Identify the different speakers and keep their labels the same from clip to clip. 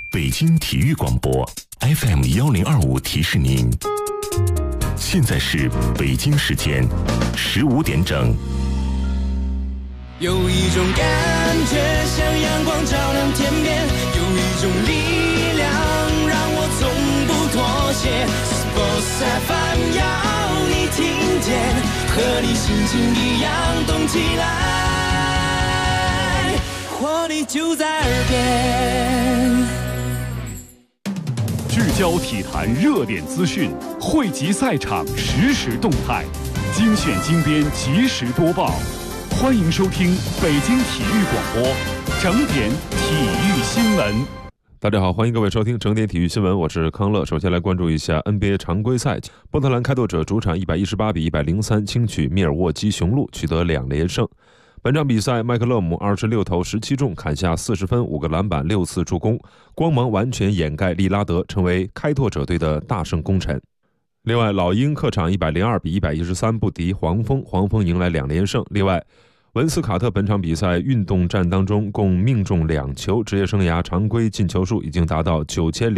Speaker 1: 北京体育广播 FM1025提示您，现在是北京时间15点整。
Speaker 2: 有一种感觉像阳光照亮天边，有一种力量让我从不妥协。Sports FM 要你听见，和你心情一样动起来，活力就在耳边。
Speaker 3: 聚焦体坛热点资讯，汇集赛场实时动态，精选精编及时播报。欢迎收听北京体育广播整点体育新闻。
Speaker 4: 大家好，欢迎各位收听整点体育新闻，我是康乐。首先来关注一下 NBA 常规赛，波特兰开拓者主场118比103轻取密尔沃基雄鹿，取得2连胜。本场比赛，麦克勒姆26投17中，砍下40分、5个篮板、6次助攻，光芒完全掩盖利拉德，成为开拓者队的大胜功臣。另外，老鹰客场102比113不敌黄蜂，黄蜂迎来2连胜。另外，文斯卡特本场比赛运动战当中共命中2球，职业生涯常规进球数已经达到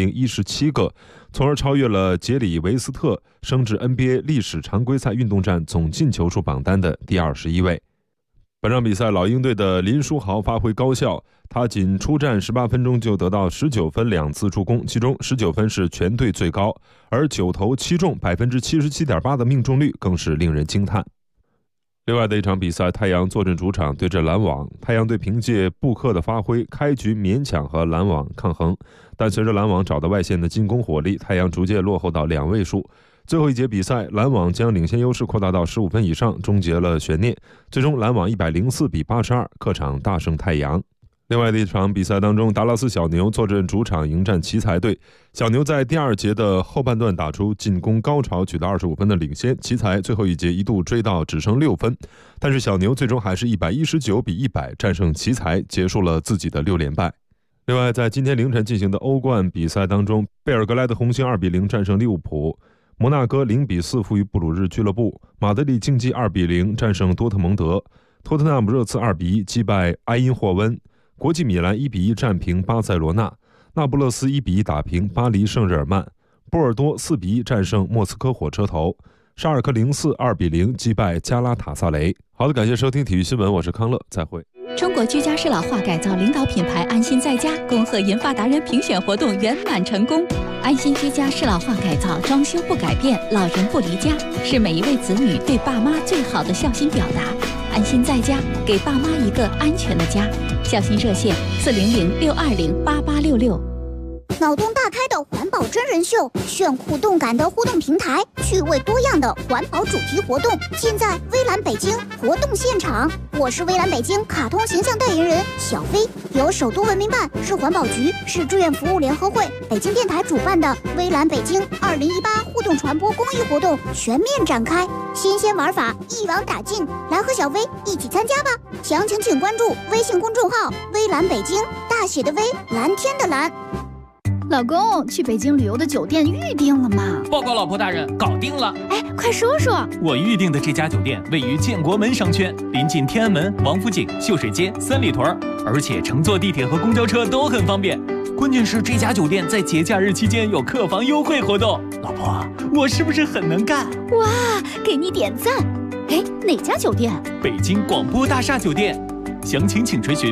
Speaker 4: 9017个，从而超越了杰里维斯特，升至 NBA 历史常规赛运动战总进球数榜单的第21位。本场比赛，老鹰队的林书豪发挥高效，他仅出战18分钟就得到19分2次助攻，其中19分是全队最高，而9投7中 77.8% 的命中率更是令人惊叹。另外的一场比赛，太阳坐镇主场对阵篮网，太阳队凭借布克的发挥，开局勉强和篮网抗衡，但随着篮网找到外线的进攻火力，太阳逐渐落后到2位数。最后一节比赛，篮网将领先优势扩大到15分以上，终结了悬念。最终篮网104比82客场大胜太阳。另外的一场比赛当中，达拉斯小牛坐镇主场迎战奇才队，小牛在第2节的后半段打出进攻高潮，取得25分的领先，奇才最后一节一度追到只剩6分，但是小牛最终还是119比100战胜奇才，结束了自己的6连败。另外，在今天凌晨进行的欧冠比赛当中，贝尔格莱德红星2比0战胜利物浦，摩纳哥0比4负于布鲁日俱乐部，马德里竞技2比0战胜多特蒙德，托特纳姆热刺2比1击败埃因霍温，国际米兰1比1战平巴塞罗那，那不勒斯1比1打平巴黎圣日耳曼，波尔多4比1战胜莫斯科火车头，沙尔克04 2比0击败加拉塔萨雷。好的，感谢收听体育新闻，我是康乐，再会。
Speaker 5: 中国居家适老化改造领导品牌安心在家恭贺研发达人评选活动圆满成功。安心居家适老化改造，装修不改变，老人不离家，是每一位子女对爸妈最好的孝心表达。安心在家，给爸妈一个安全的家。孝心热线400-620-8866。
Speaker 6: 脑洞大开的环保真人秀，炫酷动感的互动平台，趣味多样的环保主题活动，尽在微蓝北京活动现场。我是微蓝北京卡通形象代言人小飞，由首都文明办、市环保局、市志愿服务联合会、北京电台主办的微蓝北京2018互动传播公益活动全面展开，新鲜玩法一网打尽，来和小飞一起参加吧！详情请关注微信公众号微蓝北京，大写的微，蓝天的蓝。
Speaker 7: 老公，去北京旅游的酒店预定了吗？
Speaker 8: 报告老婆大人，搞定了。
Speaker 7: 哎，快说说。
Speaker 8: 我预定的这家酒店位于建国门商圈，临近天安门、王府井、秀水街、三里屯，而且乘坐地铁和公交车都很方便。关键是这家酒店在节假日期间有客房优惠活动。老婆，我是不是很能干？
Speaker 7: 哇，给你点赞。哎，哪家酒店？
Speaker 8: 北京广播大厦酒店。详情请垂询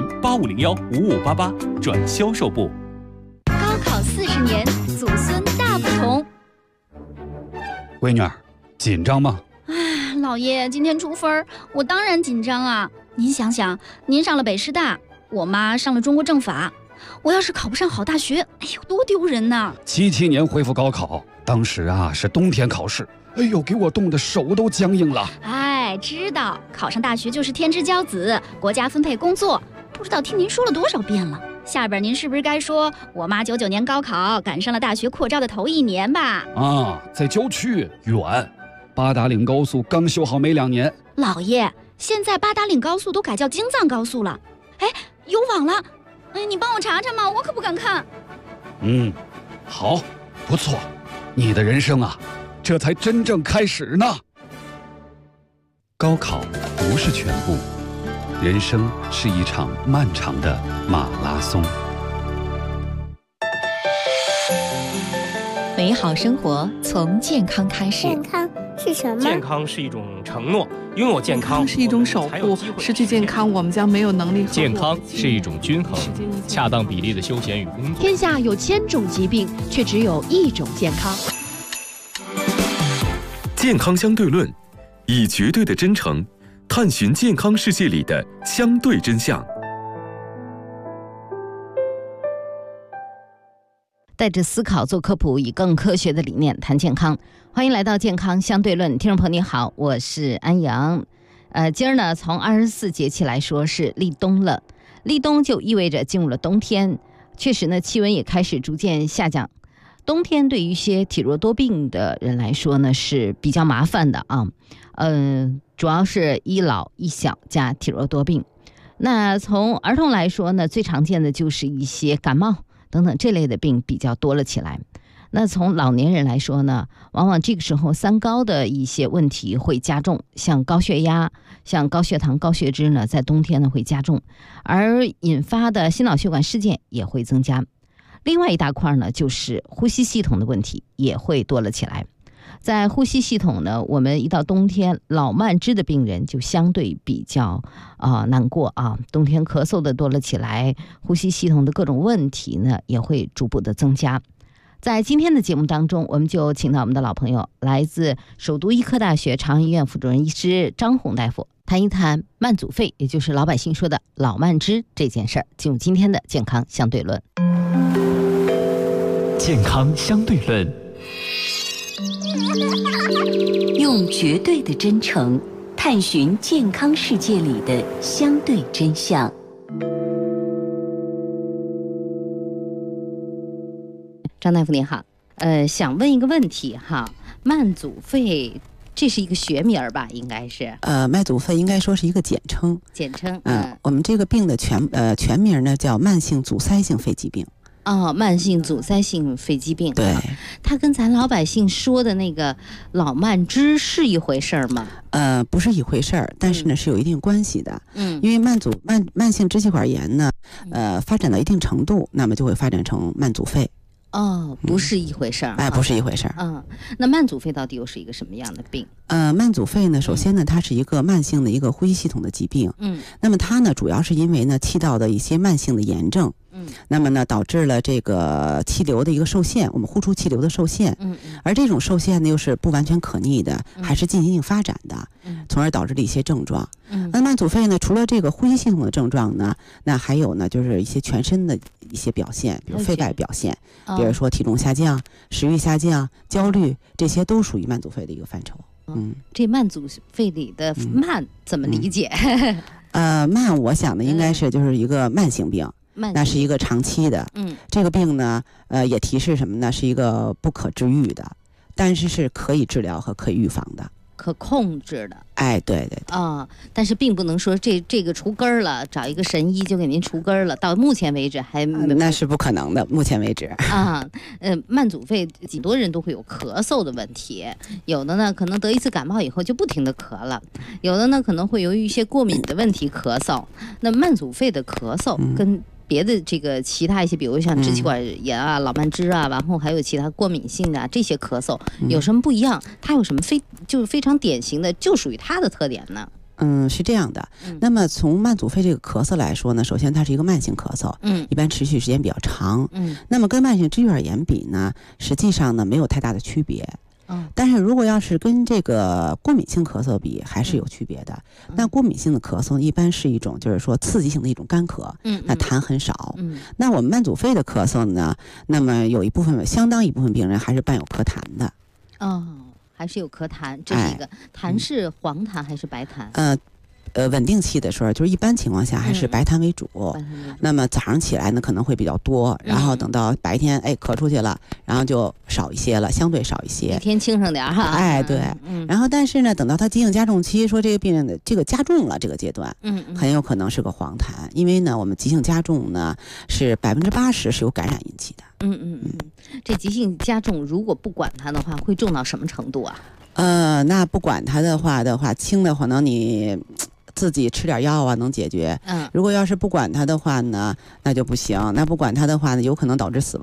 Speaker 8: 8506-5588转销售部。
Speaker 7: 考40年，祖孙大不同。
Speaker 9: 闺女儿，紧张吗？
Speaker 7: 哎，老爷，今天出分，我当然紧张啊。您想想，您上了北师大，我妈上了中国政法，我要是考不上好大学，哎呦，多丢人呐
Speaker 9: ！77年恢复高考，当时啊是冬天考试，哎呦，给我冻得手都僵硬了。
Speaker 7: 哎，知道考上大学就是天之骄子，国家分配工作，不知道听您说了多少遍了。下边您是不是该说我妈99年高考赶上了大学扩招的头1年吧？
Speaker 9: 啊，在郊区远，八达岭高速刚修好没2年。
Speaker 7: 老爷，现在八达岭高速都改叫京藏高速了。哎，有网了，哎，你帮我查查嘛，我可不敢看。
Speaker 9: 好，不错，你的人生啊，这才真正开始呢。高考不是全部，人生是一场漫长的马拉松。
Speaker 5: 美好生活从健康开始。
Speaker 6: 健康是什么？
Speaker 10: 健康是一种承诺，拥有健康
Speaker 11: 是一种守护，失去健康我们将没有能力。
Speaker 10: 健康是一种均衡，恰当比例的休闲与工作。
Speaker 12: 天下有1000种疾病，却只有1种健康。
Speaker 1: 健康相对论，以绝对的真诚探寻健康世界里的相对真相。
Speaker 13: 带着思考做科普，以更科学的理念谈健康。欢迎来到健康相对论，听众朋友你好，我是安阳。今儿呢，从24节气来说是立冬了，立冬就意味着进入了冬天。确实呢，气温也开始逐渐下降。冬天对于一些体弱多病的人来说呢，是比较麻烦的啊。主要是一老一小加体弱多病。那从儿童来说呢，最常见的就是一些感冒等等这类的病比较多了起来。那从老年人来说呢，往往这个时候三高的一些问题会加重，像高血压、像高血糖、高血脂呢，在冬天呢会加重，而引发的心脑血管事件也会增加。另外一大块呢，就是呼吸系统的问题也会多了起来。在呼吸系统呢，我们一到冬天，老慢支的病人就相对比较难过啊。冬天咳嗽的多了起来，呼吸系统的各种问题呢也会逐步的增加。在今天的节目当中，我们就请到我们的老朋友，来自首都医科大学朝阳医院副主任医师张红大夫，谈一谈慢阻肺，也就是老百姓说的老慢支这件事儿。进入今天的健康相对论。
Speaker 8: 健康相对论，
Speaker 5: 用绝对的真诚探寻健康世界里的相对真相。
Speaker 13: 张大夫您好，想问一个问题哈，慢阻肺这是一个学名吧？应该是
Speaker 14: 慢阻肺应该说是一个简称。
Speaker 13: 简称。
Speaker 14: 我们这个病的全名呢叫慢性阻塞性肺疾病。
Speaker 13: 慢性阻塞性肺疾病。
Speaker 14: 对，
Speaker 13: 它跟咱老百姓说的那个老慢支是一回事儿吗？
Speaker 14: 不是一回事儿，但是呢是有一定关系的。因为慢性支气管炎呢，发展到一定程度，那么就会发展成慢阻肺。
Speaker 13: 不是一回事儿。
Speaker 14: 不是一回事儿。
Speaker 13: 那慢阻肺到底又是一个什么样的病？
Speaker 14: 慢阻肺呢，首先呢，它是一个慢性的一个呼吸系统的疾病。那么它呢，主要是因为呢气道的一些慢性的炎症。那么呢，导致了这个气流的一个受限，我们呼出气流的受限。而这种受限呢，又是不完全可逆的，还是进行性发展的，从而导致了一些症状。那慢阻肺呢，除了这个呼吸系统的症状呢，那还有呢，就是一些全身的一些表现，比如肺外表现，比如说体重下降、食欲下降、焦虑，这些都属于慢阻肺的一个范畴。
Speaker 13: 这慢阻肺里的慢怎么理解？
Speaker 14: 慢，我想呢，应该是就是一个慢性病。那是一个长期的，这个病呢，也提示什么呢？是一个不可治愈的，但是是可以治疗和可以预防的，
Speaker 13: 可控制的。
Speaker 14: 对。
Speaker 13: 但是并不能说这个除根儿了，找一个神医就给您除根儿了。到目前为止还
Speaker 14: 那是不可能的。目前为止
Speaker 13: 慢阻肺很多人都会有咳嗽的问题，有的呢可能得一次感冒以后就不停的咳了，有的呢可能会由于一些过敏的问题咳嗽。那慢阻肺的咳嗽跟别的这个其他一些，比如像支气管炎啊、老慢支啊，然后还有其他过敏性的这些咳嗽，有什么不一样？它有什么就是非常典型的，就属于它的特点呢？
Speaker 14: 是这样的。那么从慢阻肺这个咳嗽来说呢，首先它是一个慢性咳嗽，一般持续时间比较长。那么跟慢性支气管炎比呢，实际上呢没有太大的区别。但是如果要是跟这个过敏性咳嗽比，还是有区别的。那过敏性的咳嗽一般是一种就是说刺激性的一种干咳，那痰很少。那我们慢阻肺的咳嗽呢，那么相当一部分病人还是伴有咳痰的。
Speaker 13: 还是有咳痰，这是一个痰是黄痰还是白痰？
Speaker 14: 稳定期的时候，就是一般情况下还是白痰为主。那么早上起来呢可能会比较多，然后等到白天咳出去了，然后就少一些了，相对少一些。
Speaker 13: 一天轻省点哈。
Speaker 14: 对。然后但是呢，等到他急性加重期，说这个病人的这个加重了这个阶段，很有可能是个黄痰，因为呢我们急性加重呢是80%是由感染引起的。
Speaker 13: 这急性加重如果不管它的话，会重到什么程度啊？
Speaker 14: 那不管它的话，轻的可能你自己吃点药啊能解决。如果要是不管它的话呢，那就不行。那不管它的话呢，有可能导致死亡。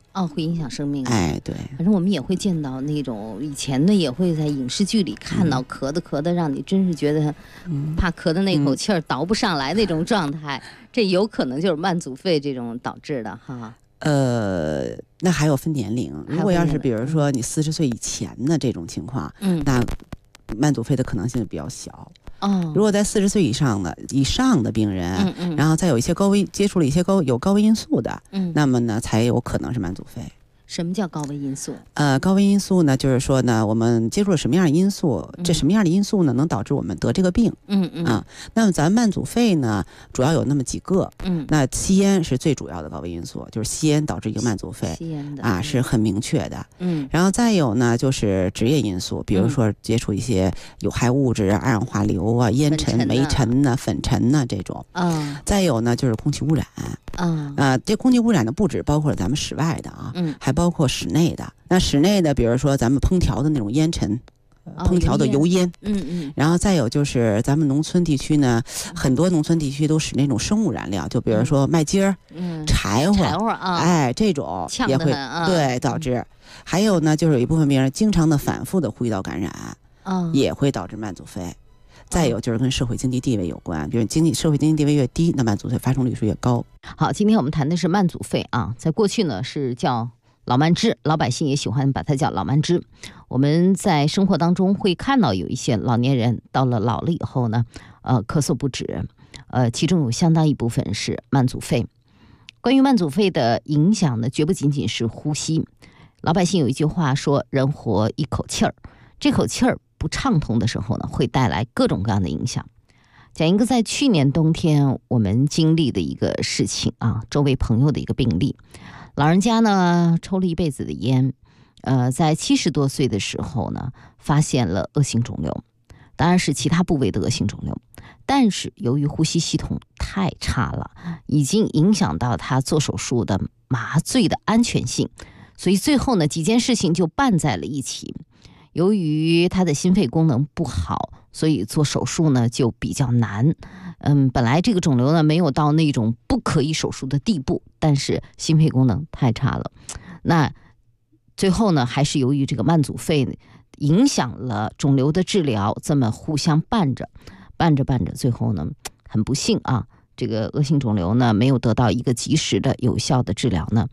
Speaker 13: 会影响生命。
Speaker 14: 对，
Speaker 13: 反正我们也会见到那种以前呢，也会在影视剧里看到咳的让你真是觉得怕咳的那口气儿倒不上来那种状态，这有可能就是慢阻肺这种导致的哈。
Speaker 14: 那还有分年龄，如果要是比如说你40岁以前的这种情况，那慢阻肺的可能性比较小。如果在40岁以上的病人，然后再有一些接触了一些有高危因素的，那么呢才有可能是慢阻肺。
Speaker 13: 什么叫高危因素？
Speaker 14: 高危因素呢，就是说呢，我们接触了什么样的因素，这什么样的因素呢，能导致我们得这个病？那么咱慢阻肺呢，主要有那么几个。那吸烟是最主要的高危因素，就是吸烟导致一个慢阻肺，
Speaker 13: 吸烟的
Speaker 14: 是很明确的。然后再有呢，就是职业因素，比如说接触一些有害物质、二氧化硫啊、烟尘、煤尘呐、粉尘呐这种。再有呢，就是空气污染。这空气污染呢，不只包括了咱们室外的还包括室内的。那室内的，比如说咱们烹调的那种烟尘，烹调的油烟，然后再有就是咱们农村地区呢，很多农村地区都使那种生物燃料，就比如说麦秸儿、柴火这种也会对导致。还有呢，就是有一部分病人经常的反复的呼吸道感染，也会导致慢阻肺。再有就是跟社会经济地位有关，比如社会经济地位越低，那慢阻肺发生率是越高。
Speaker 13: 好，今天我们谈的是慢阻肺在过去呢是叫老慢支，老百姓也喜欢把它叫老慢支。我们在生活当中会看到有一些老年人到了老了以后呢，咳嗽不止，其中有相当一部分是慢阻肺。关于慢阻肺的影响呢，绝不仅仅是呼吸。老百姓有一句话说，人活一口气儿，这口气儿不畅通的时候呢，会带来各种各样的影响。讲一个在去年冬天我们经历的一个事情周围朋友的一个病例。老人家呢抽了一辈子的烟，在70多岁的时候呢，发现了恶性肿瘤，当然是其他部位的恶性肿瘤，但是由于呼吸系统太差了，已经影响到他做手术的麻醉的安全性，所以最后呢几件事情就拌在了一起。由于他的心肺功能不好，所以做手术呢就比较难。本来这个肿瘤呢没有到那种不可以手术的地步，但是心肺功能太差了。那最后呢，还是由于这个慢阻肺影响了肿瘤的治疗，这么互相拌着，最后呢，很不幸这个恶性肿瘤呢没有得到一个及时的有效的治疗呢，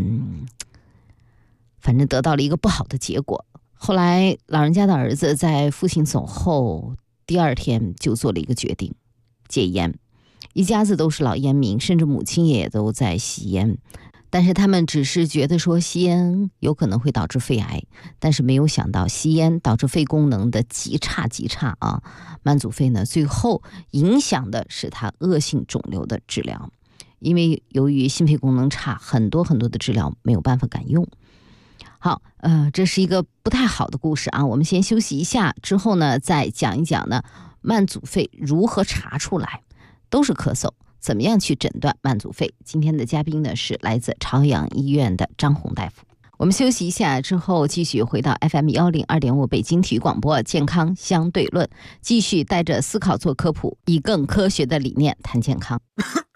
Speaker 13: 反正得到了一个不好的结果。后来老人家的儿子在父亲走后第2天就做了一个决定，戒烟。一家子都是老烟民，甚至母亲也都在吸烟，但是他们只是觉得说吸烟有可能会导致肺癌，但是没有想到吸烟导致肺功能的极差慢阻肺呢，最后影响的是他恶性肿瘤的治疗。因为由于心肺功能差，很多的治疗没有办法敢用。好，这是一个不太好的故事我们先休息一下，之后呢再讲一讲呢慢阻肺如何查出来，都是咳嗽，怎么样去诊断慢阻肺。今天的嘉宾呢是来自朝阳医院的张红大夫。我们休息一下之后，继续回到 FM 102.5北京体育广播健康相对论，继续带着思考做科普，以更科学的理念谈健康。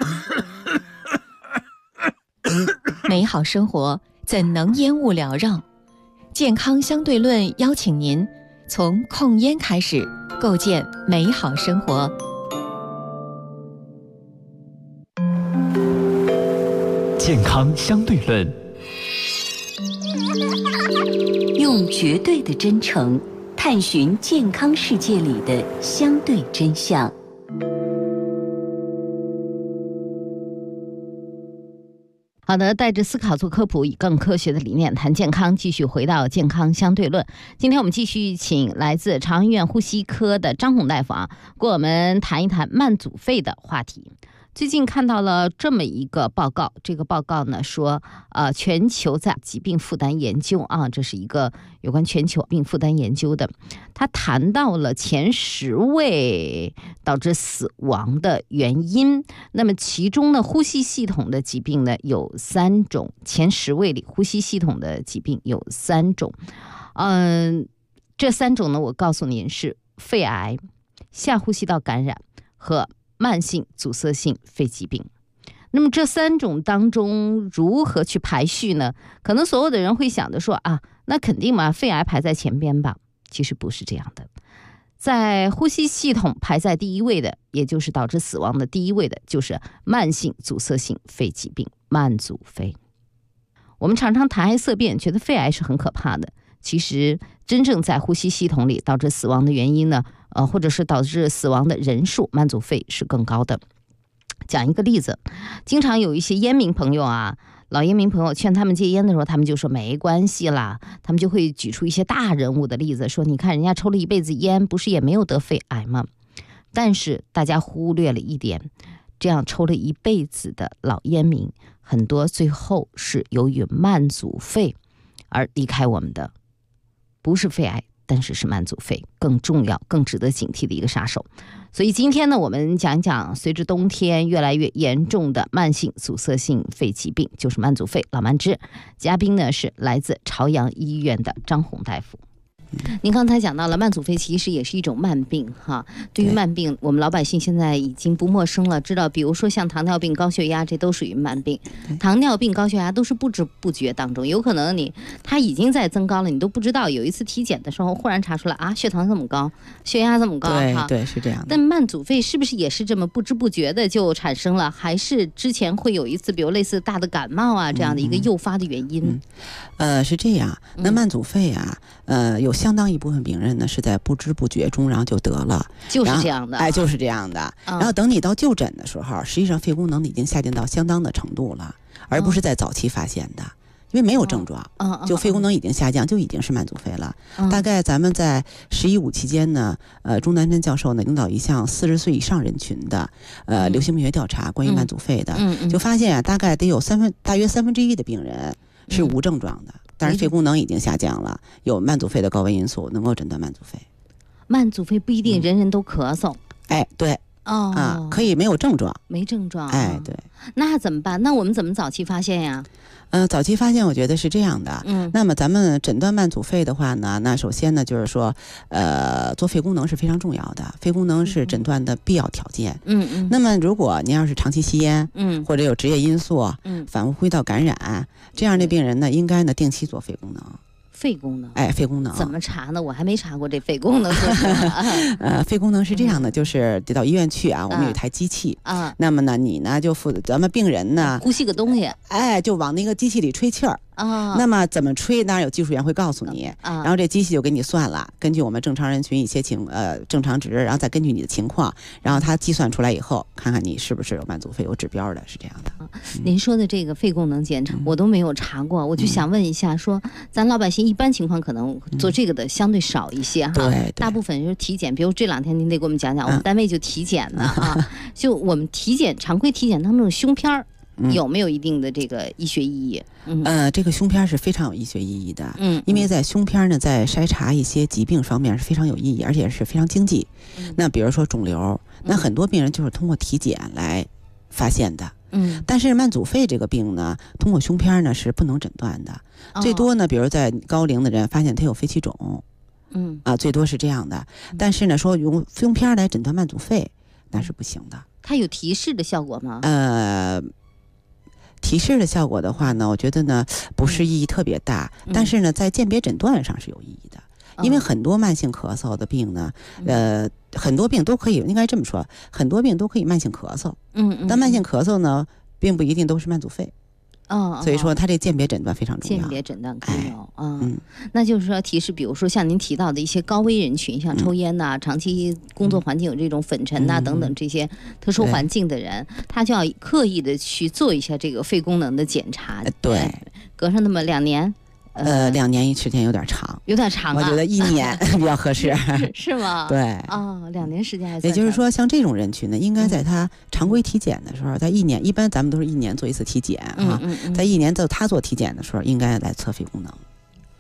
Speaker 12: 美好生活怎能烟雾缭绕？健康相对论邀请您从控烟开始，构建美好生活。
Speaker 8: 健康相对论，
Speaker 15: 用绝对的真诚探寻健康世界里的相对真相。
Speaker 13: 好的，带着思考做科普，以更科学的理念谈健康，继续回到健康相对论。今天我们继续请来自朝阳医院呼吸科的张红大夫跟我们谈一谈慢阻肺的话题。最近看到了这么一个报告，这个报告呢说，全球在疾病负担研究这是一个有关全球病负担研究的，他谈到了前10位导致死亡的原因。那么其中呢，呼吸系统的疾病呢有3种，前10位里呼吸系统的疾病有3种。这3种呢，我告诉您是肺癌、下呼吸道感染和慢性阻塞性肺疾病。 那么这3种当中如何去排序呢？可能所有的人会想着说啊，那肯定嘛，肺癌排在前边吧。其实不是这样的，在呼吸系统排在第1位的，也就是导致死亡的第1位的，就是慢性阻塞性肺疾病慢阻肺。我们常常谈癌色变，觉得肺癌是很可怕的。其实真正在呼吸系统里导致死亡的原因呢，或者是导致死亡的人数，慢阻肺是更高的。讲一个例子，经常有一些烟民朋友啊，老烟民朋友劝他们戒烟的时候，他们就说没关系啦，他们就会举出一些大人物的例子，说你看人家抽了一辈子烟，不是也没有得肺癌吗？但是大家忽略了一点，这样抽了一辈子的老烟民，很多最后是由于慢阻肺而离开我们的，不是肺癌，但是是慢阻肺，更重要、更值得警惕的一个杀手。所以今天呢，我们讲一讲随着冬天越来越严重的慢性阻塞性肺疾病，就是慢阻肺，老慢支。嘉宾呢是来自朝阳医院的张红大夫。您刚才讲到了慢阻肺其实也是一种慢病哈。对于慢病，我们老百姓现在已经不陌生了，知道比如说像糖尿病、高血压，这都属于慢病。糖尿病、高血压都是不知不觉当中，有可能它已经在增高了，你都不知道。有一次体检的时候，忽然查出来啊，血糖这么高，血压这么高，
Speaker 14: 对，是这样的。
Speaker 13: 但慢阻肺是不是也是这么不知不觉的就产生了，还是之前会有一次，比如类似大的感冒啊这样的一个诱发的原因？
Speaker 14: 是这样。那慢阻肺啊，有相当一部分病人呢是在不知不觉中然后就得了，
Speaker 13: 就是这样的，
Speaker 14: 就是这样的。然后等你到就诊的时候，实际上肺功能已经下降到相当的程度了，而不是在早期发现的，因为没有症状，就肺功能已经下降，就已经是慢阻肺了。大概咱们在11.5期间呢，钟南珍教授呢领导一项40岁以上人群的流行病学调查，关于慢阻肺的，就发现啊，大概得有大约1/3的病人是无症状的。但是肺功能已经下降了，有慢阻肺的高危因素，能够诊断慢阻肺。
Speaker 13: 慢阻肺不一定人人都咳嗽，
Speaker 14: 对，可以没有症状，
Speaker 13: 没症状，
Speaker 14: 对。
Speaker 13: 那怎么办？那我们怎么早期发现呀？
Speaker 14: 早期发现我觉得是这样的，那么咱们诊断慢阻肺的话呢，那首先呢就是说，做肺功能是非常重要的，肺功能是诊断的必要条件。那么如果您要是长期吸烟，或者有职业因素，反复呼吸道感染，这样的病人呢，应该呢定期做肺功能。
Speaker 13: 肺功能，
Speaker 14: 肺功能
Speaker 13: 怎么查呢？我还没查过这肺功能。
Speaker 14: 肺功能是这样的，就是得到医院去啊，我们有一台机器啊，那么呢，你呢就负责，咱们病人呢
Speaker 13: 呼吸个东西，
Speaker 14: 就往那个机器里吹气儿。那么怎么吹？当然有技术员会告诉你，然后这机器就给你算了，根据我们正常人群一些正常值，然后再根据你的情况，然后它计算出来以后，看看你是不是有慢阻肺有指标的，是这样的。
Speaker 13: 您说的这个肺功能检查我都没有查过，我就想问一下，说咱老百姓一般情况可能做这个的相对少一些哈，
Speaker 14: 对，
Speaker 13: 大部分就是体检，比如这2天您得给我们讲讲，我们单位就体检呢啊，就我们体检常规体检当中胸片儿。有没有一定的这个医学意义？
Speaker 14: 这个胸片是非常有医学意义的，因为在胸片呢，在筛查一些疾病方面是非常有意义，而且是非常经济。那比如说肿瘤，那很多病人就是通过体检来发现的。但是慢阻肺这个病呢，通过胸片呢是不能诊断的，最多呢，比如在高龄的人发现他有肺气肿，最多是这样的。但是呢，说用胸片来诊断慢阻肺，那是不行的。
Speaker 13: 它有提示的效果吗？
Speaker 14: 提示的效果的话呢，我觉得呢不是意义特别大，但是呢在鉴别诊断上是有意义的，因为很多慢性咳嗽的病呢，很多病都可以，应该这么说，很多病都可以慢性咳嗽，但慢性咳嗽呢并不一定都是慢阻肺。所以说它这鉴别诊断非常重要。
Speaker 13: 鉴别诊断可以那就是说提示，比如说像您提到的一些高危人群，像抽烟呐、长期工作环境有这种粉尘呐等等这些特殊环境的人，他就要刻意的去做一下这个肺功能的检查。
Speaker 14: 对，
Speaker 13: 隔上那么2年。
Speaker 14: 2年时间有点长，
Speaker 13: 有点长啊，
Speaker 14: 我觉得1年比较合适。
Speaker 13: 是吗？
Speaker 14: 对
Speaker 13: ，2年时间还算。
Speaker 14: 也就是说，像这种人群呢，应该在他常规体检的时候，在1年，一般咱们都是1年做一次体检啊，在1年他做体检的时候，应该来测肺功能。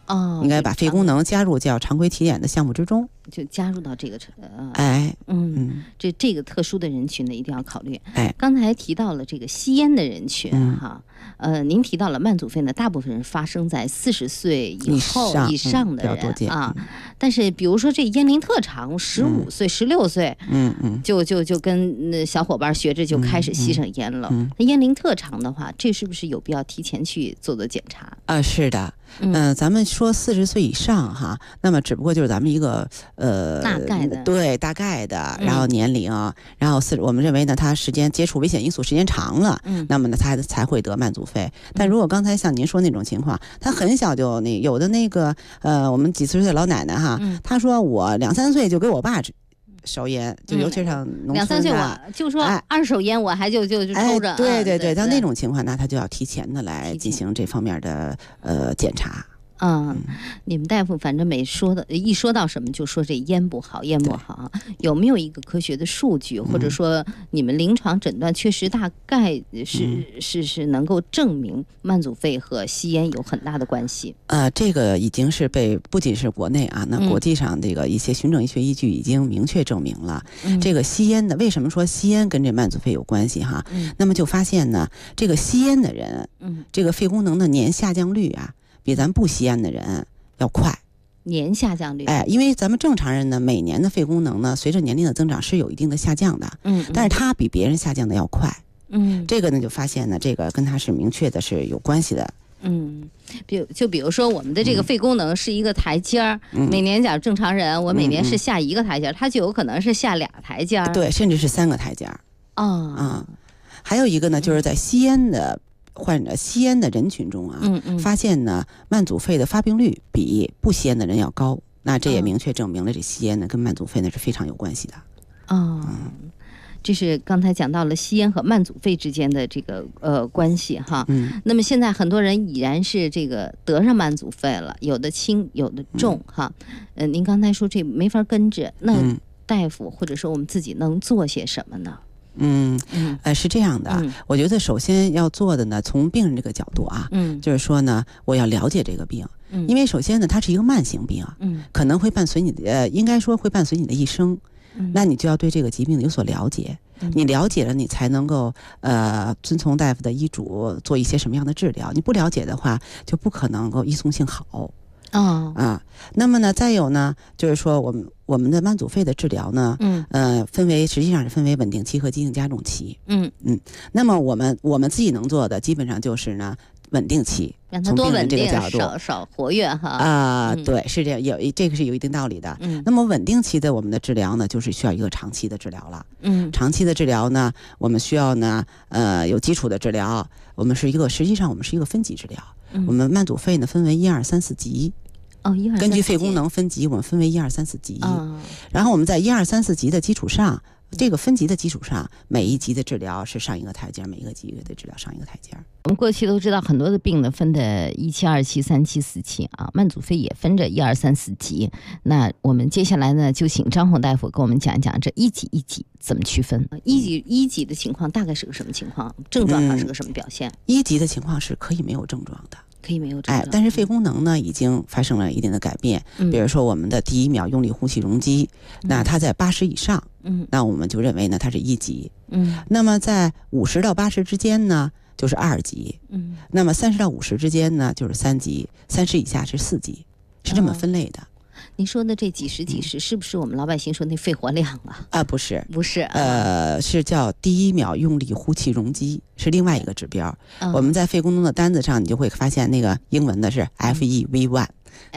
Speaker 14: 哦，应该把肺功能加入叫常规体检的项目之中，
Speaker 13: 就加入到这个这个特殊的人群呢，一定要考虑。刚才提到了这个吸烟的人群哈，您提到了慢阻肺呢，大部分是发生在40岁以上的人啊。但是比如说这烟龄特长，15岁、16岁，就跟小伙伴学着就开始吸上烟了。那烟龄特长的话，这是不是有必要提前去做检查？
Speaker 14: 是的。咱们说40岁以上哈，那么只不过就是咱们一个
Speaker 13: 大概的，
Speaker 14: 对，大概的，然后年龄，然后我们认为呢，他时间接触危险因素时间长了，那么呢他才会得慢阻肺。但如果刚才像您说那种情况，他很小就有的那个我们几十岁的老奶奶哈，她说我2、3岁就给我爸烧烟，就尤其是像农村
Speaker 13: 2、3岁，我就说2手烟我还就抽着。
Speaker 14: 对，到那种情况，那他就要提前的来进行这方面的检查。
Speaker 13: 你们大夫反正一说到什么就说这烟不好，有没有一个科学的数据，或者说你们临床诊断确实大概是能够证明慢阻肺和吸烟有很大的关系？
Speaker 14: 这个已经是不仅是国内那国际上这个一些循证医学依据已经明确证明了，这个吸烟的为什么说吸烟跟这慢阻肺有关系哈？那么就发现呢，这个吸烟的人，这个肺功能的年下降率比咱不吸烟的人要快，
Speaker 13: 年下降率。
Speaker 14: 因为咱们正常人呢，每年的肺功能呢，随着年龄的增长是有一定的下降的，但是他比别人下降的要快，这个呢就发现呢，这个跟他是明确的是有关系的。
Speaker 13: 比如说我们的这个肺功能是一个台阶儿，每年假如正常人，我每年是下1个台阶儿，他就有可能是下2台阶儿，
Speaker 14: 对，甚至是3个台阶儿。还有一个呢，就是在吸烟的人群中发现呢，慢阻肺的发病率比不吸烟的人要高。那这也明确证明了这吸烟呢跟慢阻肺呢是非常有关系的。
Speaker 13: 这是刚才讲到了吸烟和慢阻肺之间的这个关系哈。那么现在很多人已然是这个得上慢阻肺了，有的轻，有的重哈。您刚才说这没法根治，那大夫或者说我们自己能做些什么呢？
Speaker 14: 是这样的，我觉得首先要做的呢，从病人这个角度就是说呢，我要了解这个病，因为首先呢，它是一个慢性病，可能会伴随你的，应该说会伴随你的一生，那你就要对这个疾病有所了解，你了解了，你才能够遵从大夫的医嘱做一些什么样的治疗，你不了解的话，就不可能够依从性好。那么呢，再有呢，就是说我们的慢阻肺的治疗呢，实际上是分为稳定期和急性加重期。那么我们自己能做的，基本上就是呢稳定期，
Speaker 13: 让它多稳定，少活跃哈。
Speaker 14: 对，是这样，这个是有一定道理的。那么稳定期的我们的治疗呢，就是需要一个长期的治疗了。长期的治疗呢，我们需要呢有基础的治疗，实际上我们是一个分级治疗。我们慢阻肺呢分为1、2、3、4级。根据肺功能分级，我们分为1、2、3、4级。然后我们在1、2、3、4级的基础上，这个分级的基础上，每一级的治疗是上一个台阶，每一个级的治疗上一个台阶。
Speaker 13: 我们过去都知道很多的病呢分的1期、2期、3期、4期慢阻肺也分着1、2、3、4级。那我们接下来呢，就请张红大夫给我们讲一讲这一级怎么区分。一级的情况大概是个什么情况？症状上是个什么表现
Speaker 14: ？1级的情况是可以没有症状的。
Speaker 13: 可以没有症状，
Speaker 14: 但是肺功能呢已经发生了一定的改变。比如说我们的第1秒用力呼气容积，那它在80以上，那我们就认为呢它是1级。那么在50到80之间呢就是2级。那么30到50之间呢就是3级，30以下是4级，是这么分类的。
Speaker 13: 您说的这几十是不是我们老百姓说那肺活量
Speaker 14: 不是，
Speaker 13: 是
Speaker 14: 叫第1秒用力呼气容积，是另外一个指标。我们在肺功能的单子上，你就会发现那个英文的是 FEV1，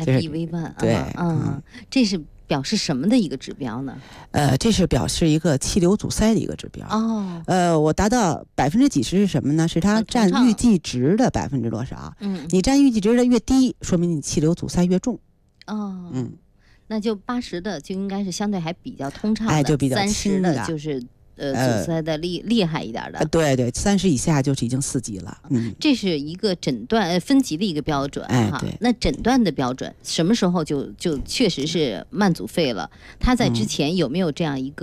Speaker 13: FEV1，
Speaker 14: 对，
Speaker 13: 这是表示什么的一个指标呢？
Speaker 14: 这是表示一个气流阻塞的一个指标。我达到几%是什么呢？是它占预计值的多少？你占预计值的越低，说明你气流阻塞越重。
Speaker 13: 那就80的就应该是相对还比较通畅的，
Speaker 14: 就比较轻
Speaker 13: 的就是阻塞的厉害一点的。
Speaker 14: 对，30以下就是已经4级了。
Speaker 13: 这是一个诊断分级的一个标准。
Speaker 14: 对。
Speaker 13: 那诊断的标准什么时候就确实是慢阻肺了？它在之前有没有这样一个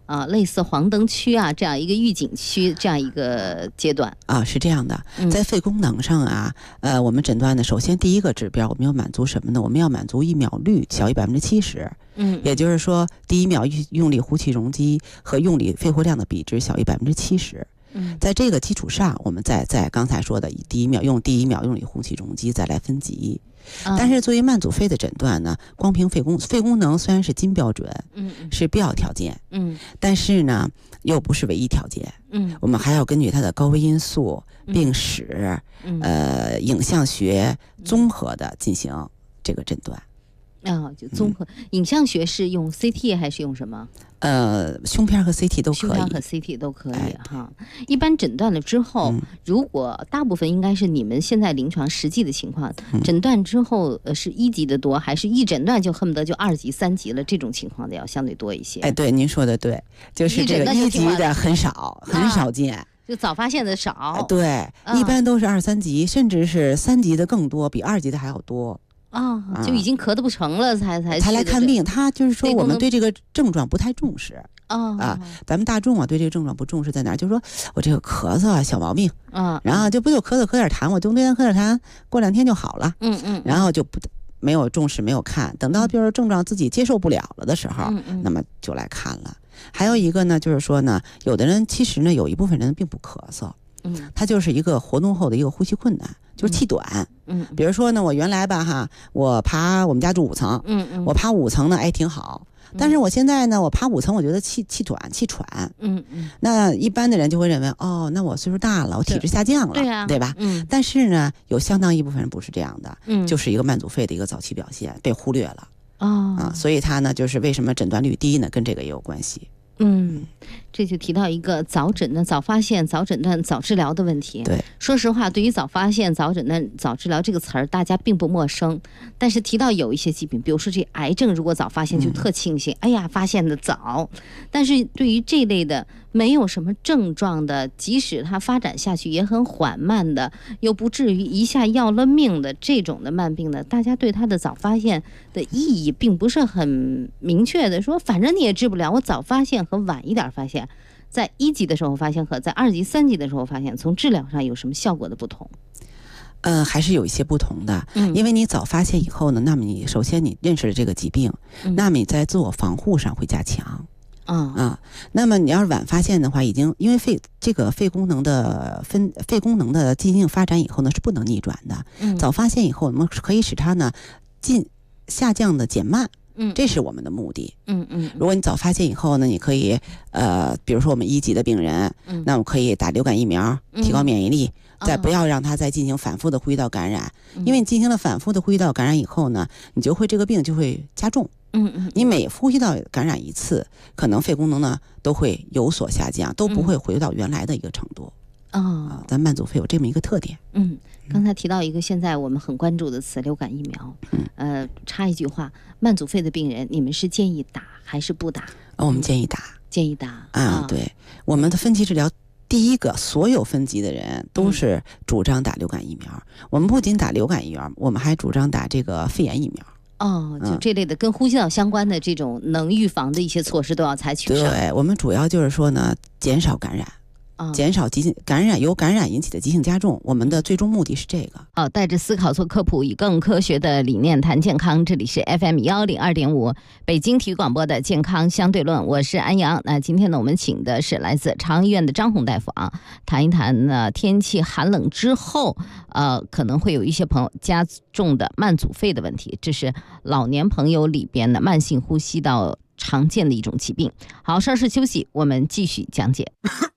Speaker 13: 类似黄灯区啊这样一个预警区这样一个阶段
Speaker 14: 啊，是这样的，在肺功能上啊，我们诊断的首先第一个指标我们要满足什么呢？我们要满足1秒率小于70%，也就是说第一秒用力呼气容积和用力肺活量的比值小于70%。在这个基础上，我们在刚才说的第一秒用力呼气容积再来分级。但是作为慢阻肺的诊断呢，光凭肺功能虽然是金标准，是必要条件，但是呢又不是唯一条件，我们还要根据它的高危因素、病史、影像学综合的进行这个诊断。
Speaker 13: 就综合影像学是用 CT 还是用什么？
Speaker 14: 胸片和 CT 都可以。
Speaker 13: 胸片和 CT 都可以哈。一般诊断了之后，如果大部分应该是你们现在临床实际的情况，诊断之后是1级的多，还是一诊断就恨不得就2级、3级了？这种情况的要相对多一些。
Speaker 14: 对，您说的对，就是这个1级的很少见。
Speaker 13: 就早发现的少。
Speaker 14: 对，一般都是2、3级，甚至是3级的更多，比2级的还要多。
Speaker 13: 就已经咳得不成了，才
Speaker 14: 来看病。他就是说，我们对这个症状不太重视咱们大众对这个症状不重视在哪儿？就是说我这个咳嗽小毛病然后就不就咳点痰，我就那天咳点痰，过2天就好了，然后就没有重视，没有看，等到就是症状自己接受不了了的时候，那么就来看了。还有一个呢，就是说呢，有的人其实呢，有一部分人并不咳嗽。它就是一个活动后的一个呼吸困难，就是气短。比如说呢，我原来吧我爬我们家住5层，我爬5层呢，挺好。但是我现在呢，我爬5层，我觉得气短气喘。那一般的人就会认为，那我岁数大了，我体质下降了，对吧？但是呢，有相当一部分人不是这样的，就是一个慢阻肺的一个早期表现被忽略了。所以它呢，就是为什么诊断率低呢？跟这个也有关系。
Speaker 13: 这就提到一个早诊断、早发现、早诊断、早治疗的问题。
Speaker 14: 对，
Speaker 13: 说实话，对于早发现、早诊断、早治疗这个词儿，大家并不陌生。但是提到有一些疾病，比如说这癌症，如果早发现就特庆幸，哎呀，发现的早。但是对于这类的没有什么症状的，即使它发展下去也很缓慢的，又不至于一下要了命的这种的慢病呢，大家对它的早发现的意义并不是很明确的说，反正你也治不了，我早发现和晚一点发现，在1级的时候发现和在2级、3级的时候发现，从治疗上有什么效果的不同？
Speaker 14: 还是有一些不同的。因为你早发现以后呢，那么你首先你认识了这个疾病，那么你在自我防护上会加强。那么你要是晚发现的话，已经因为肺功能的进行发展以后呢，是不能逆转的。早发现以后，我们可以使它呢下降的减慢。这是我们的目的。如果你早发现以后呢，你可以比如说我们1级的病人，那我可以打流感疫苗，提高免疫力，再不要让它再进行反复的呼吸道感染。因为你进行了反复的呼吸道感染以后呢，你就会这个病就会加重。你每呼吸道感染1次，可能肺功能呢都会有所下降，都不会回到原来的一个程度。咱慢阻肺有这么一个特点。
Speaker 13: 刚才提到一个现在我们很关注的词，流感疫苗。插一句话，慢阻肺的病人，你们是建议打还是不打？
Speaker 14: 我们建议打。
Speaker 13: 建议打
Speaker 14: 对，我们的分级治疗，第一个，所有分级的人都是主张打流感疫苗。我们不仅打流感疫苗，我们还主张打这个肺炎疫苗。
Speaker 13: 就这类的跟呼吸道相关的这种能预防的一些措施都要采取上。
Speaker 14: 对，我们主要就是说呢，减少感染。减少急性感染，由感染引起的急性加重，我们的最终目的是这个。
Speaker 13: 带着思考做科普，以更科学的理念谈健康。这里是 FM 102.5北京体育广播的健康相对论，我是安阳。那今天呢，我们请的是来自长医院的张红大夫谈一谈呢天气寒冷之后，可能会有一些朋友加重的慢阻肺的问题，这是老年朋友里边的慢性呼吸道常见的一种疾病。好，稍事休息，我们继续讲解。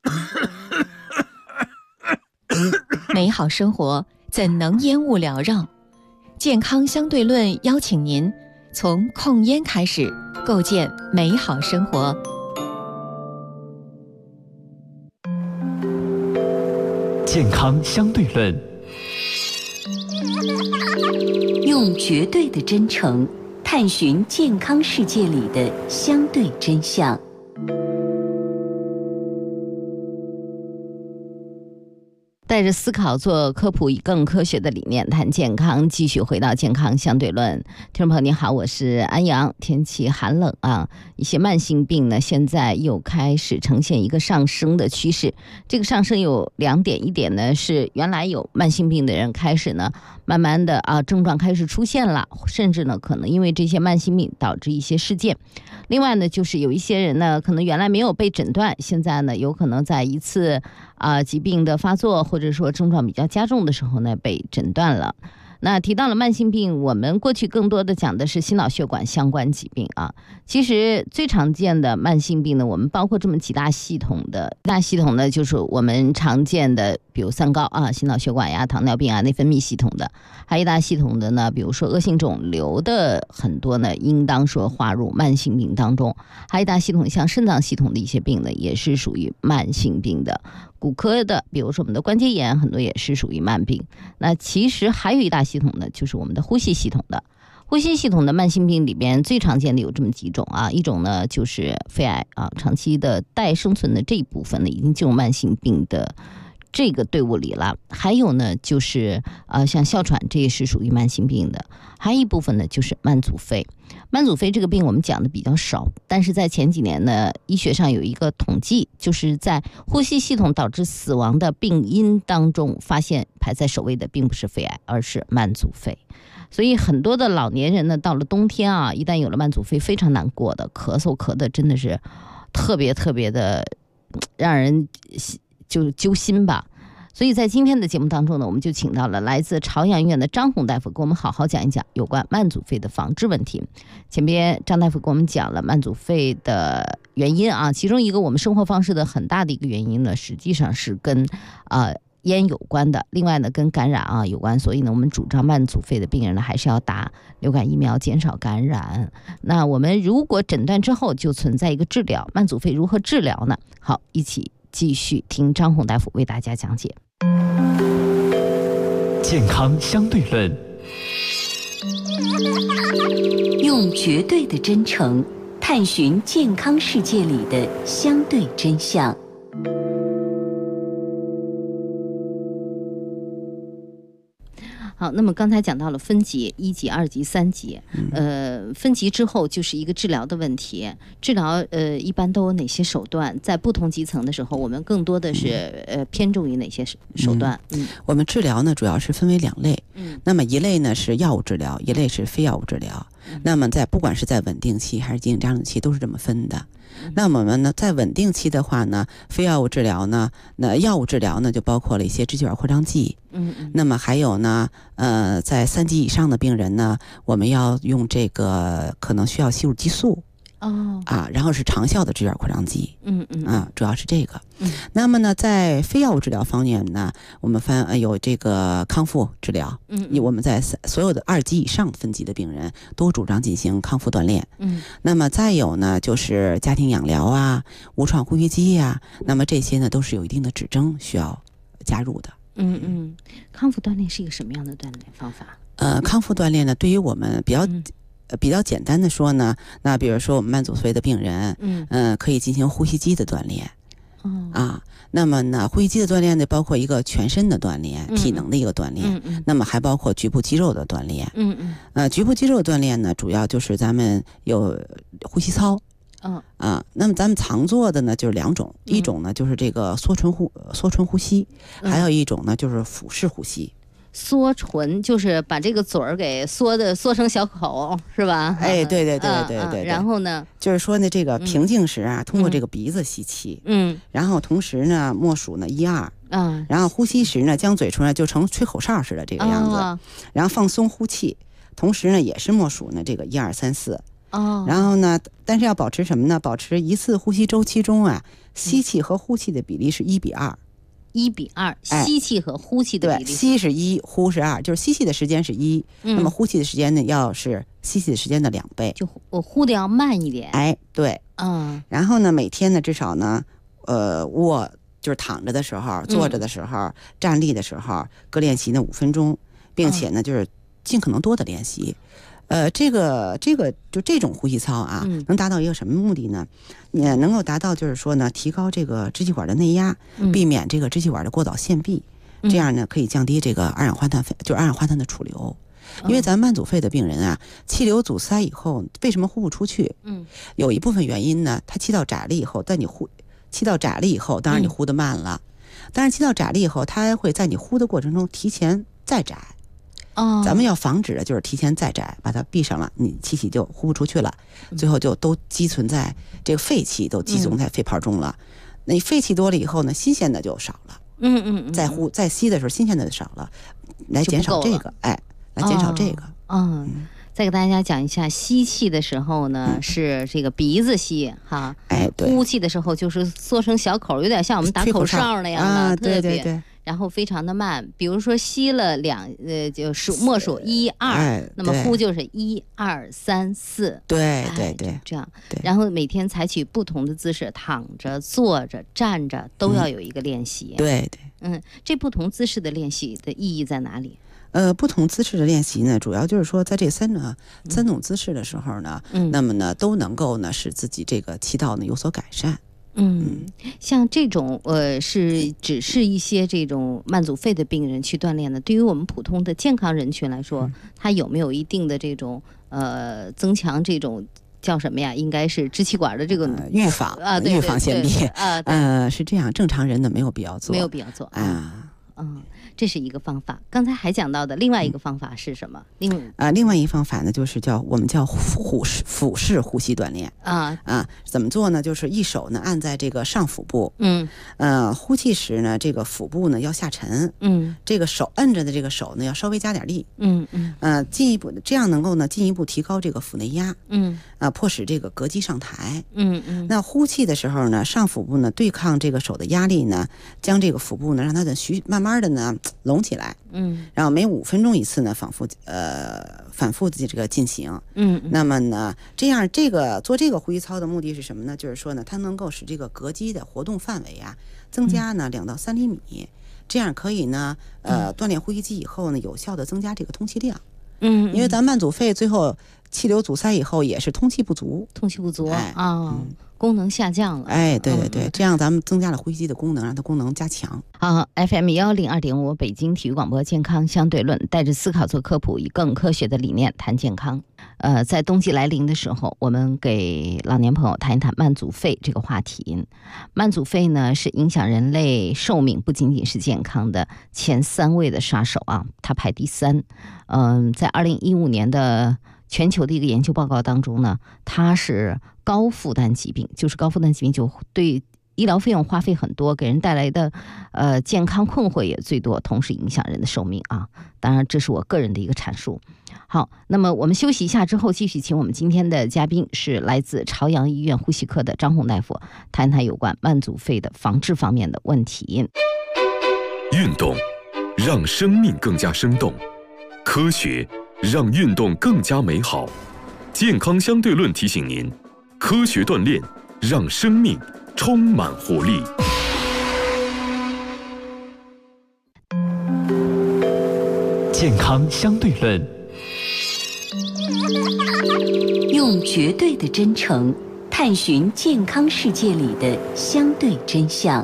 Speaker 12: 美好生活怎能烟雾缭绕？健康相对论邀请您从控烟开始，构建美好生活。
Speaker 1: 健康相对论，
Speaker 15: 用绝对的真诚探寻健康世界里的相对真相。
Speaker 13: 带着思考做科普，以更科学的理念谈健康，继续回到健康相对论。听众朋友你好，我是安阳。天气寒冷啊，一些慢性病呢现在又开始呈现一个上升的趋势。这个上升有2点，一点呢是原来有慢性病的人开始呢慢慢的症状开始出现了，甚至呢可能因为这些慢性病导致一些事件。另外呢就是有一些人呢可能原来没有被诊断，现在呢有可能在一次疾病的发作或者说症状比较加重的时候呢被诊断了。那提到了慢性病，我们过去更多的讲的是心脑血管相关疾病啊。其实最常见的慢性病呢，我们包括这么几大系统的。大系统呢，就是我们常见的，比如三高啊、心脑血管呀、糖尿病啊、内分泌系统的。还有一大系统的呢，比如说恶性肿瘤的很多呢，应当说划入慢性病当中。还有一大系统像肾脏系统的一些病呢，也是属于慢性病的。骨科的，比如说我们的关节炎，很多也是属于慢病。那其实还有一大系统呢，就是我们的呼吸系统的。呼吸系统的慢性病里边最常见的有这么几种啊，一种呢就是肺癌啊，长期的待生存的这一部分呢已经进入慢性病的这个队伍里了。还有呢就是像哮喘，这也是属于慢性病的。还有一部分呢就是慢阻肺。慢阻肺这个病我们讲的比较少，但是在前几年呢，医学上有一个统计，就是在呼吸系统导致死亡的病因当中，发现排在首位的并不是肺癌，而是慢阻肺。所以很多的老年人呢，到了冬天啊，一旦有了慢阻肺，非常难过的，咳嗽咳的真的是特别特别的让人就揪心吧。所以在今天的节目当中呢，我们就请到了来自朝阳医院的张红大夫，给我们好好讲一讲有关慢阻肺的防治问题。前边张大夫给我们讲了慢阻肺的原因啊，其中一个我们生活方式的很大的一个原因呢，实际上是跟烟有关的，另外呢跟感染有关，所以呢我们主张慢阻肺的病人呢还是要打流感疫苗，减少感染。那我们如果诊断之后就存在一个治疗，慢阻肺如何治疗呢？好，一起继续听张红大夫为大家讲解。
Speaker 1: 健康相对论，
Speaker 15: 用绝对的真诚探寻健康世界里的相对真相。
Speaker 13: 好，那么刚才讲到了分级，1级、2级、3级，分级之后就是一个治疗的问题。治疗一般都有哪些手段？在不同级层的时候，我们更多的是偏重于哪些手段？
Speaker 14: 我们治疗呢主要是分为2类，那么一类呢是药物治疗，一类是非药物治疗。那么不管是在稳定期还是急性张肿期都是这么分的。那么我们呢，在稳定期的话呢，非药物治疗呢，那药物治疗呢就包括了一些支气管扩张剂。那么还有呢，在3级以上的病人呢，我们要用这个可能需要吸入激素。然后是长效的支气管扩张剂。主要是这个。那么呢，在非药物治疗方面呢，我们有这个康复治疗。我们在所有的2级以上分级的病人都主张进行康复锻炼。那么再有呢，就是家庭养疗啊、无创呼吸机呀，那么这些呢都是有一定的指征需要加入的。
Speaker 13: 康复锻炼是一个什么样的锻炼方法？
Speaker 14: 康复锻炼呢，对于我们比较简单的说呢，那比如说我们慢阻肺的病人，可以进行呼吸机的锻炼。那么呢，呼吸机的锻炼呢，包括一个全身的锻炼，体能的一个锻炼，那么还包括局部肌肉的锻炼。局部肌肉的锻炼呢，主要就是咱们有呼吸操。那么咱们常做的呢就是2种，一种呢就是这个缩唇呼吸，还有一种呢就是腹式呼吸。
Speaker 13: 缩唇就是把这个嘴儿给缩成小口，是吧？
Speaker 14: 对。
Speaker 13: 然后呢，
Speaker 14: 就是说呢，这个平静时啊，通过这个鼻子吸气，然后同时呢默数呢1、2，然后呼吸时呢，将嘴唇呢就成吹口哨似的这个样子，然后放松呼气，同时呢也是默数呢这个1、2、3、4。然后呢，但是要保持什么呢？保持一次呼吸周期中啊，吸气和呼气的比例是1比2。
Speaker 13: 1比2，吸气和呼气的比例。
Speaker 14: 对，吸是1，呼是2，就是吸气的时间是1，那么呼气的时间呢，要是吸气的时间的2倍。
Speaker 13: 就我呼的要慢一点。
Speaker 14: 对。然后呢，每天呢，至少呢，就是躺着的时候、坐着的时候、站立的时候，各练习呢5分钟，并且呢，就是尽可能多的练习。这个就这种呼吸操啊，能达到一个什么目的呢？也能够达到就是说呢，提高这个支气管的内压，避免这个支气管的过早限闭。 这样呢可以降低这个二氧化碳的储留。因为咱慢阻肺的病人啊，气流阻塞以后为什么呼不出去？有一部分原因呢，它气道窄了以后，气道窄了以后，当然你呼得慢了，但是气道窄了以后，它会在你呼的过程中提前再窄。咱们要防止的就是提前再窄，把它闭上了，你气体就呼不出去了，最后就都积存在这个废气都集中在肺泡中了。那你废气多了以后呢，新鲜的就少了。再吸的时候，新鲜的就少了，来减少这个，来减少这个。
Speaker 13: 再给大家讲一下，吸气的时候呢，是这个鼻子吸哈，
Speaker 14: 对。
Speaker 13: 呼气的时候就是缩成小口，有点像我们打口哨那样的，特别。对。然后非常的慢，比如说吸了就默数1、2，那么呼就是1、2、3、4，
Speaker 14: 对，
Speaker 13: 这样。然后每天采取不同的姿势，躺着、坐着、站着，都要有一个练习。
Speaker 14: 对。
Speaker 13: 这不同姿势的练习的意义在哪里？
Speaker 14: 不同姿势的练习呢，主要就是说，在这三种姿势的时候呢，那么呢都能够呢使自己这个气道呢有所改善。
Speaker 13: 像这种只是一些这种慢阻肺的病人去锻炼的，对于我们普通的健康人群来说，它有没有一定的这种增强这种叫什么呀？应该是支气管的这个
Speaker 14: 预防先例是这样，正常人呢没有必要做
Speaker 13: 这是一个方法。刚才还讲到的另外一个方法是什么？
Speaker 14: 另外一个方法呢，就是我们叫腹式呼吸锻炼怎么做呢？就是一手呢按在这个上腹部，呼气时呢，这个腹部呢要下沉，这个手摁着的这个手呢要稍微加点力，进一步这样能够呢进一步提高这个腹内压，迫使这个膈肌上抬，那呼气的时候呢，上腹部呢对抗这个手的压力呢，将这个腹部呢让它的慢慢的呢拢起来，然后每5分钟一次呢，反复的这个进行，那么呢，做这个呼吸操的目的是什么呢？就是说呢，它能够使这个膈肌的活动范围增加呢2到3厘米，这样可以呢，锻炼呼吸肌以后呢，有效的增加这个通气量。因为咱慢阻肺最后气流阻塞以后也是通气不足，
Speaker 13: 功能下降了。
Speaker 14: 对，这样咱们增加了呼吸肌的功能，让它功能加强。
Speaker 13: 好 ，FM 102.5北京体育广播健康相对论，带着思考做科普，以更科学的理念谈健康。在冬季来临的时候，我们给老年朋友谈一谈慢阻肺这个话题。慢阻肺呢，是影响人类寿命不仅仅是健康的前3位的杀手它排第3。在2015年的全球的一个研究报告当中呢，它是高负担疾病，就是高负担疾病就对医疗费用花费很多，给人带来的健康困惑也最多，同时影响人的寿命当然这是我个人的一个阐述。好，那么我们休息一下之后，继续请我们今天的嘉宾是来自朝阳医院呼吸科的张红大夫，谈谈有关慢阻肺的防治方面的问题。
Speaker 1: 运动让生命更加生动，科学让运动更加美好。健康相对论提醒您，科学锻炼让生命充满活力。
Speaker 8: 健康相对论，
Speaker 15: 用绝对的真诚探寻健康世界里的相对真相。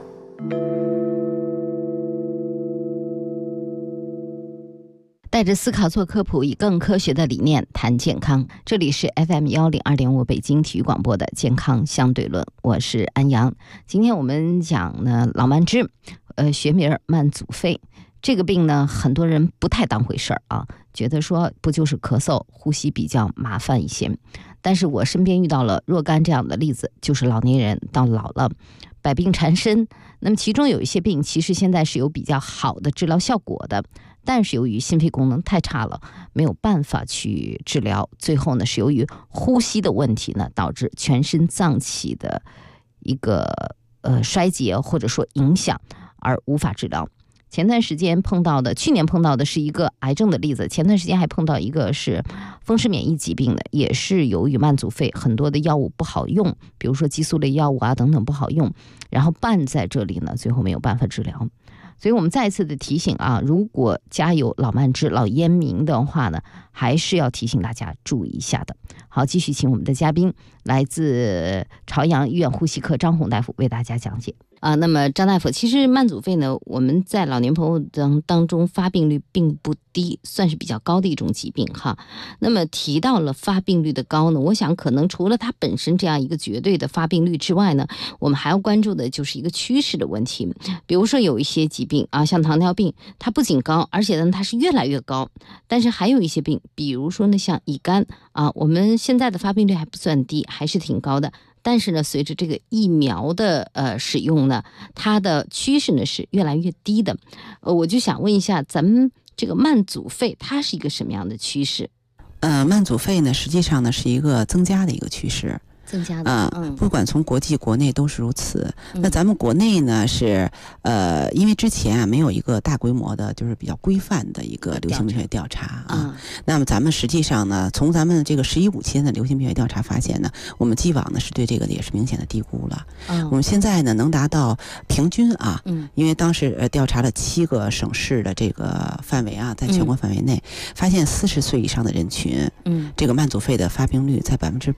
Speaker 13: 带着思考做科普，以更科学的理念谈健康。这里是 FM 102.5北京体育广播的健康相对论，我是安阳。今天我们讲呢老慢支，学名慢阻肺。这个病呢，很多人不太当回事儿觉得说不就是咳嗽，呼吸比较麻烦一些。但是我身边遇到了若干这样的例子，就是老年人到老了，百病缠身。那么其中有一些病其实现在是有比较好的治疗效果的，但是由于心肺功能太差了，没有办法去治疗，最后呢是由于呼吸的问题呢，导致全身脏器的一个衰竭或者说影响而无法治疗。去年碰到的是一个癌症的例子，前段时间还碰到一个是风湿免疫疾病的，也是由于慢阻肺，很多的药物不好用，比如说激素类药物等等不好用，然后伴在这里呢，最后没有办法治疗。所以我们再一次的提醒如果家有老慢支、老烟民的话呢，还是要提醒大家注意一下的。好，继续请我们的嘉宾来自朝阳医院呼吸科张红大夫为大家讲解。 那么张大夫，其实慢阻肺呢，我们在老年朋友当中发病率并不低，算是比较高的一种疾病哈。那么提到了发病率的高呢，我想可能除了它本身这样一个绝对的发病率之外呢，我们还要关注的就是一个趋势的问题。比如说有一些疾病啊，像糖尿病，它不仅高，而且呢它是越来越高。但是还有一些病，比如说呢像乙肝啊，我们现在的发病率还不算低，还是挺高的。但是呢，随着这个疫苗的使用呢，它的趋势呢是越来越低的。我就想问一下，咱们这个慢阻肺它是一个什么样的趋势？
Speaker 14: 慢阻肺呢，实际上呢是一个增加的一个趋势。
Speaker 13: 增加的
Speaker 14: 不管从国际国内都是如此。那咱们国内呢是因为之前啊没有一个大规模的，就是比较规范的一个流行病学调查啊。那么咱们实际上呢，从咱们这个15期的流行病学调查发现呢，我们既往呢是对这个也是明显的低估了。我们现在呢能达到平均啊，因为当时调查了7个省市的这个范围啊，在全国范围内，发现40岁以上的人群，这个慢阻肺的发病率在8.2%。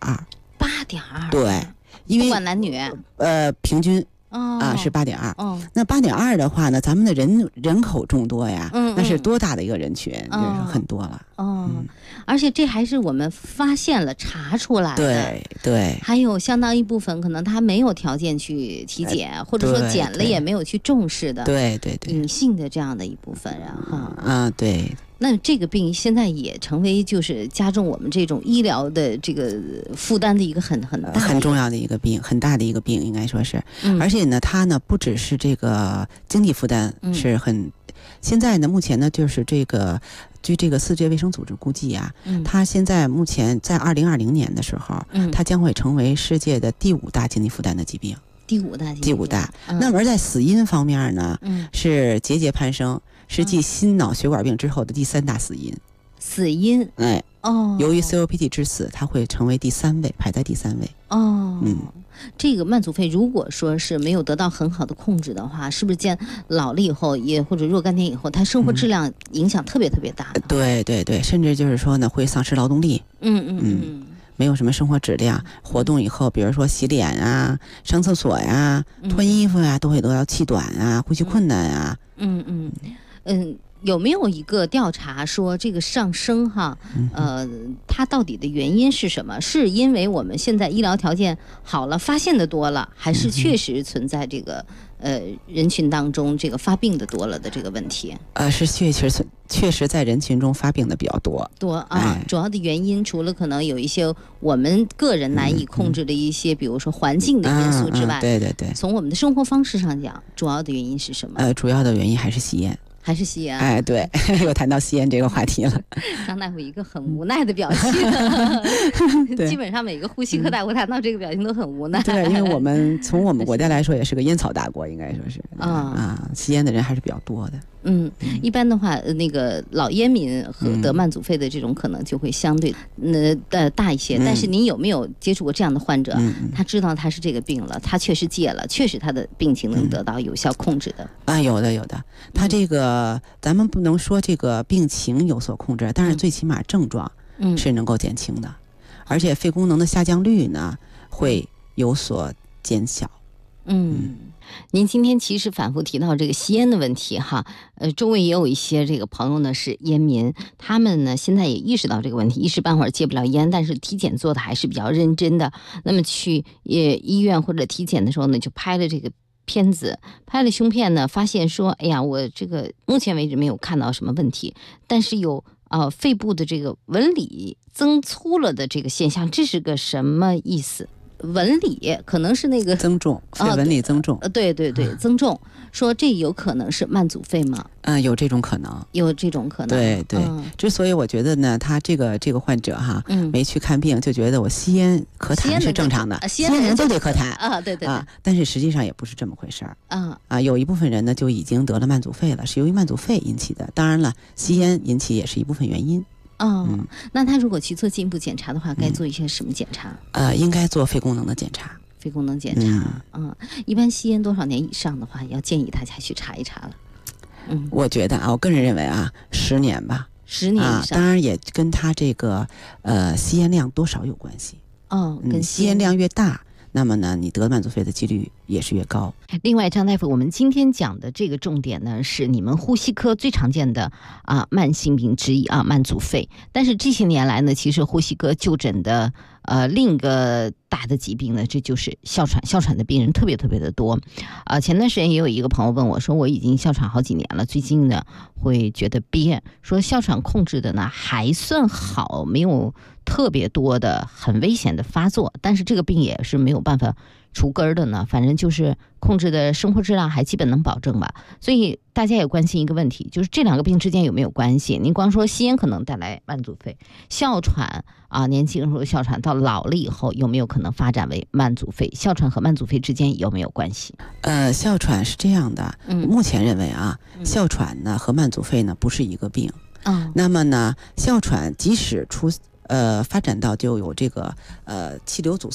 Speaker 13: 8.2%，
Speaker 14: 对，因为
Speaker 13: 不管男女，
Speaker 14: 平均是8.2%。那8.2的话呢，咱们的人口众多呀，那是多大的一个人群，就是很多了。
Speaker 13: 而且这还是我们发现了查出来的。
Speaker 14: 对，
Speaker 13: 还有相当一部分可能他没有条件去体检，或者说检了也没有去重视的。
Speaker 14: 对，
Speaker 13: 隐性的这样的一部分人哈。
Speaker 14: 对。
Speaker 13: 那这个病现在也成为就是加重我们这种医疗的这个负担的一个很大
Speaker 14: 很重要的一个病，很大的一个病，应该说是。而且呢，它呢不只是这个经济负担是很，现在呢目前呢就是这个，据这个世界卫生组织估计啊，它现在目前在2020年的时候，它将会成为世界的第5大经济负担的疾病。
Speaker 13: 第五大。
Speaker 14: 那么而在死因方面呢，是节节攀升。是继心脑血管病之后的第3大死因。
Speaker 13: 死因，
Speaker 14: 由于 COPD 致死，它会成为第3位，排在第3位。
Speaker 13: 这个慢阻肺如果说是没有得到很好的控制的话，是不是见老了以后，也或者若干年以后，他生活质量影响特别大？
Speaker 14: 对，甚至就是说呢，会丧失劳动力。没有什么生活质量，活动以后，比如说洗脸啊、上厕所呀、脱衣服呀，都会得到气短啊、呼吸困难啊。
Speaker 13: 有没有一个调查说这个上升哈，它到底的原因是什么？是因为我们现在医疗条件好了，发现的多了，还是确实存在这个人群当中这个发病的多了的这个问题？
Speaker 14: 是确实在人群中发病的比较多
Speaker 13: 啊。主要的原因除了可能有一些我们个人难以控制的一些，比如说环境的因素之外，
Speaker 14: 对，
Speaker 13: 从我们的生活方式上讲，主要的原因是什么？
Speaker 14: 主要的原因还是吸烟。对，又谈到吸烟这个话题了。
Speaker 13: 张大夫一个很无奈的表情，基本上每个呼吸科大夫谈到这个表情都很无奈。
Speaker 14: 对，因为我们从我们国家来说也是个烟草大国，应该说是吸烟的人还是比较多的。
Speaker 13: 一般的话，那个老烟民和得慢阻肺的这种可能就会相对大一些。但是您有没有接触过这样的患者？他知道他是这个病了，他确实戒了，确实他的病情能得到有效控制的。
Speaker 14: 有的。他这个咱们不能说这个病情有所控制，但是最起码症状是能够减轻的，而且肺功能的下降率呢会有所减小。
Speaker 13: 您今天其实反复提到这个吸烟的问题哈，周围也有一些这个朋友呢是烟民，他们呢现在也意识到这个问题，一时半会儿戒不了烟，但是体检做的还是比较认真的。那么去医院或者体检的时候呢，就拍了这个片子，拍了胸片呢，发现说，哎呀，我这个目前为止没有看到什么问题，但是有肺部的这个纹理增粗了的这个现象，这是个什么意思？纹理可能是那个
Speaker 14: 增重，肺纹理增重。
Speaker 13: 对，增重。说这有可能是慢阻肺吗？
Speaker 14: 有这种可能，对。之所以我觉得呢，他这个患者哈，没去看病，就觉得我吸烟咳痰是正常的，吸烟人都得咳痰
Speaker 13: 啊，对。
Speaker 14: 但是实际上也不是这么回事儿有一部分人呢就已经得了慢阻肺了，是由于慢阻肺引起的。当然了，吸烟引起也是一部分原因。
Speaker 13: 那他如果去做进一步检查的话，该做一些什么检查？
Speaker 14: 应该做肺功能的检查。
Speaker 13: 肺功能检查，一般吸烟多少年以上的话，要建议大家去查一查了。
Speaker 14: 我觉得我个人认为10年吧
Speaker 13: ，10年以上。
Speaker 14: 当然也跟他这个吸烟量多少有关系。
Speaker 13: 跟
Speaker 14: 吸烟量越大，那么呢，你得慢阻肺的几率也是越高。
Speaker 13: 另外，张大夫，我们今天讲的这个重点呢，是你们呼吸科最常见的慢性病之一慢阻肺。但是这些年来呢，其实呼吸科就诊的另一个大的疾病呢，这就是哮喘。哮喘的病人特别的多。前段时间也有一个朋友问我说，我已经哮喘好几年了，最近呢会觉得憋，说哮喘控制的呢还算好，没有特别多的很危险的发作，但是这个病也是没有办法除根的呢，反正就是控制的生活质量还基本能保证吧。所以大家也关心一个问题，就是这两个病之间有没有关系？您光说吸烟可能带来慢阻肺，哮喘年轻人说哮喘到老了以后有没有可能发展为慢阻肺？哮喘和慢阻肺之间有没有关系？
Speaker 14: 哮喘是这样的，目前认为哮喘呢和慢阻肺呢不是一个病。那么呢，哮喘即使发展到就有这个气流阻塞。